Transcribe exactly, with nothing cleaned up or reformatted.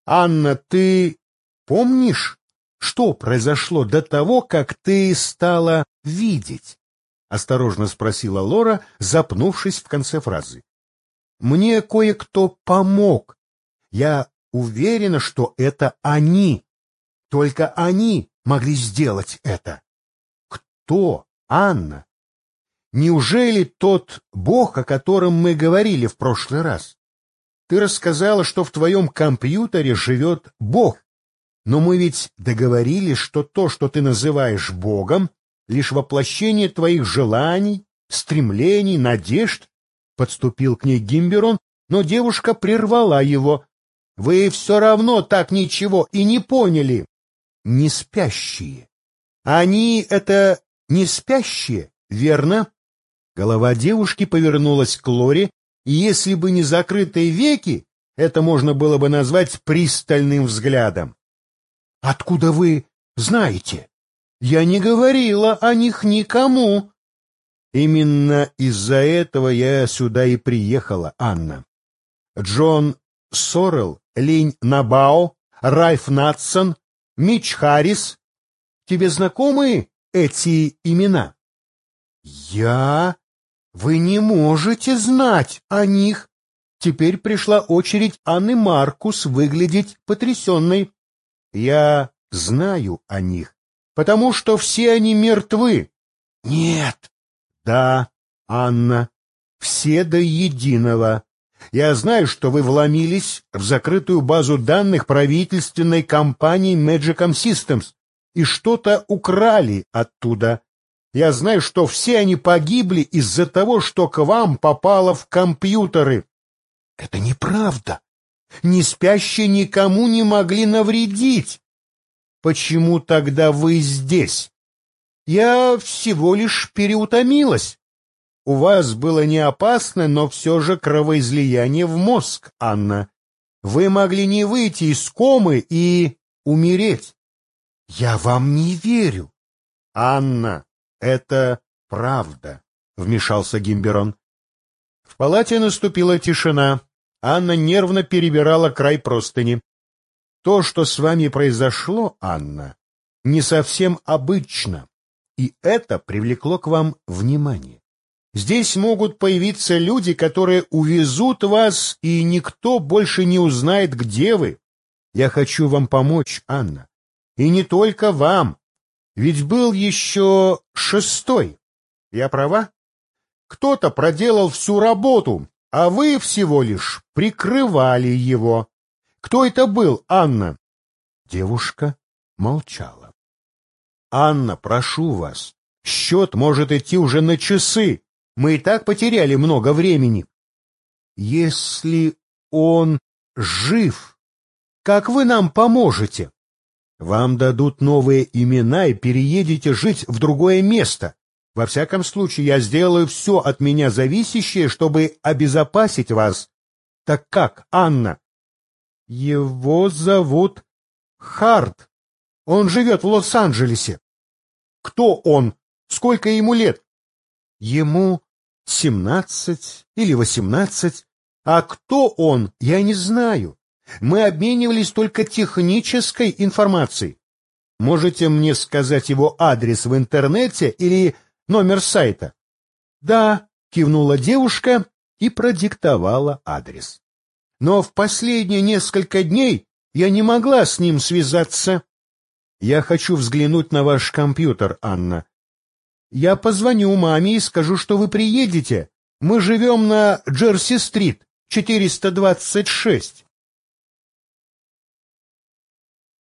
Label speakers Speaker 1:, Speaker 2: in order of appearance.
Speaker 1: Анна, ты помнишь, что произошло до того, как ты стала видеть? — осторожно спросила Лора, запнувшись в конце фразы. — Мне кое-кто помог. Я уверена, что это они. Только они могли сделать это. Кто, Анна? Неужели тот Бог, о котором мы говорили в прошлый раз? Ты рассказала, что в твоем компьютере живет Бог. Но мы ведь договорились, что то, что ты называешь Богом, лишь воплощение твоих желаний, стремлений, надежд. Подступил к ней Гимберон, но девушка прервала его. Вы все равно так ничего и не поняли. Не спящие. Они — это не спящие, верно? Голова девушки повернулась к Лоре, и если бы не закрытые веки, это можно было бы назвать пристальным взглядом. — Откуда вы знаете? Я не говорила о них никому. — Именно из-за этого я сюда и приехала, Анна. Джон Сорел, Линь Набао, Ральф Натсон, Митч Харрис. Тебе знакомы эти имена? — Я... Вы не можете знать о них. Теперь пришла очередь Анны Маркус выглядеть потрясенной. Я знаю о них, потому что все они мертвы. Нет. Да, Анна, все до единого. Я знаю, что вы вломились в закрытую базу данных правительственной компании Magicom Systems и что-то украли оттуда. Я знаю, что все они погибли из-за того, что к вам попало в компьютеры. Это неправда. Неспящие никому не могли навредить. Почему тогда вы здесь? Я всего лишь переутомилась. У вас было не опасно, но все же кровоизлияние в мозг, Анна. Вы могли не выйти из комы и умереть. Я вам не верю. Анна, это правда, вмешался Гимберон. В палате наступила тишина. Анна нервно перебирала край простыни. То, что с вами произошло, Анна, не совсем обычно, и это привлекло к вам внимание. Здесь могут появиться люди, которые увезут вас, и никто больше не узнает, где вы. Я хочу вам помочь, Анна. И не только вам. Ведь был еще шестой. Я права? Кто-то проделал всю работу, а вы всего лишь прикрывали его. Кто это был, Анна? Девушка молчала. Анна, прошу вас, счет может идти уже на часы. Мы и так потеряли много времени. Если он жив, как вы нам поможете? Вам дадут новые имена и переедете жить в другое место. Во всяком случае, я сделаю все от меня зависящее, чтобы обезопасить вас. Так как, Анна? Его зовут Харт. Он живет в Лос-Анджелесе. Кто он? Сколько ему лет? Ему семнадцать или восемнадцать. А кто он, я не знаю. Мы обменивались только технической информацией. Можете мне сказать его адрес в интернете или номер сайта? Да, кивнула девушка и продиктовала адрес. Но в последние несколько дней я не могла с ним связаться. Я хочу взглянуть на ваш компьютер, Анна. Я позвоню маме и скажу, что вы приедете. Мы живем на Джерси-стрит, четыреста двадцать шесть.